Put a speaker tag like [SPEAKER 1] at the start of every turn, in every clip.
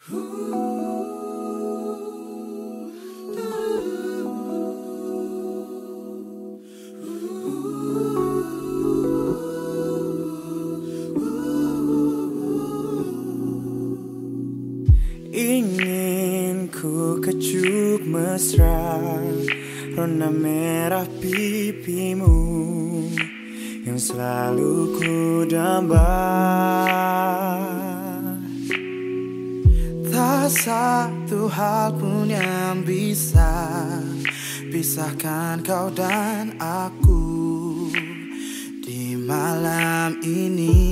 [SPEAKER 1] Ingin ku kecup mesra rona merah pipimu yang selalu ku damba. Tak satu hal pun yang bisa pisahkan kau dan aku di malam ini.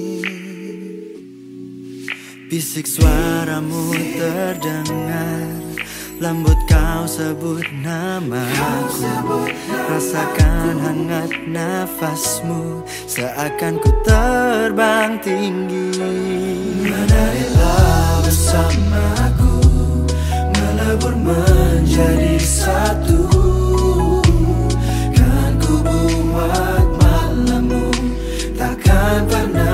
[SPEAKER 1] Bisik suaramu terdengar, lembut kau sebut namaku. Rasakan hangat nafasmu, seakan ku terbang tinggi. Menarilah bersamaku, melebur menjadi satu. Kan ku buat malammu takkan pernah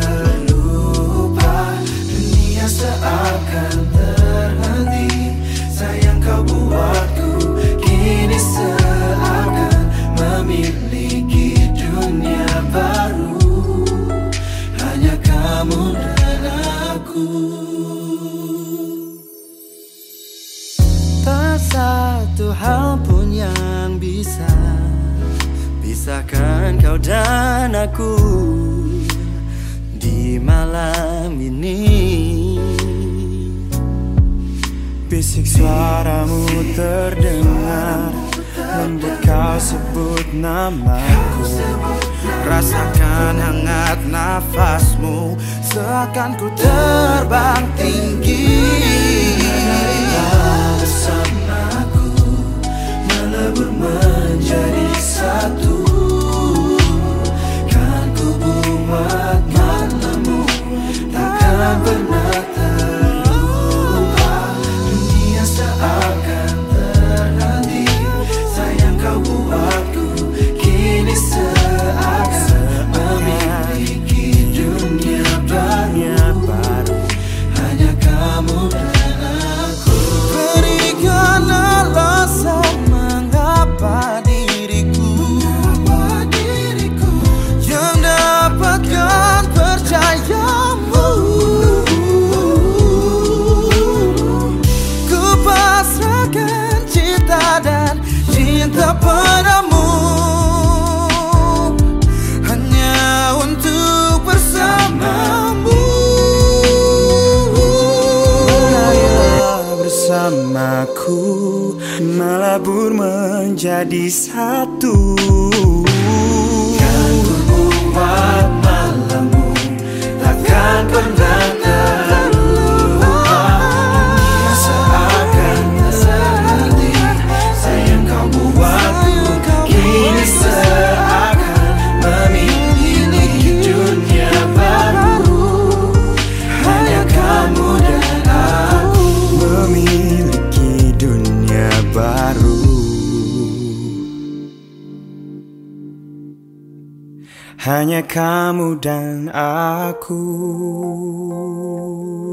[SPEAKER 1] seakan terhenti. Sayang kau buatku kini seakan memiliki dunia baru. Hanya kamu dan aku. Tak satu hal pun yang bisa pisahkan kau dan aku di malam ini. Bisik suaramu terdengar, lembut kau sebut namaku. Rasakan hangat nafasmu, seakan ku terbang tinggi. Menarilah bersamaku, melebur menjadi satu. Kan ku buat malammu takkan pernah padamu, hanya untuk bersamamu. Marilah bersamaku, melebur menjadi satu. Kan ku buat malammu takkan pernah hanya kamu dan aku.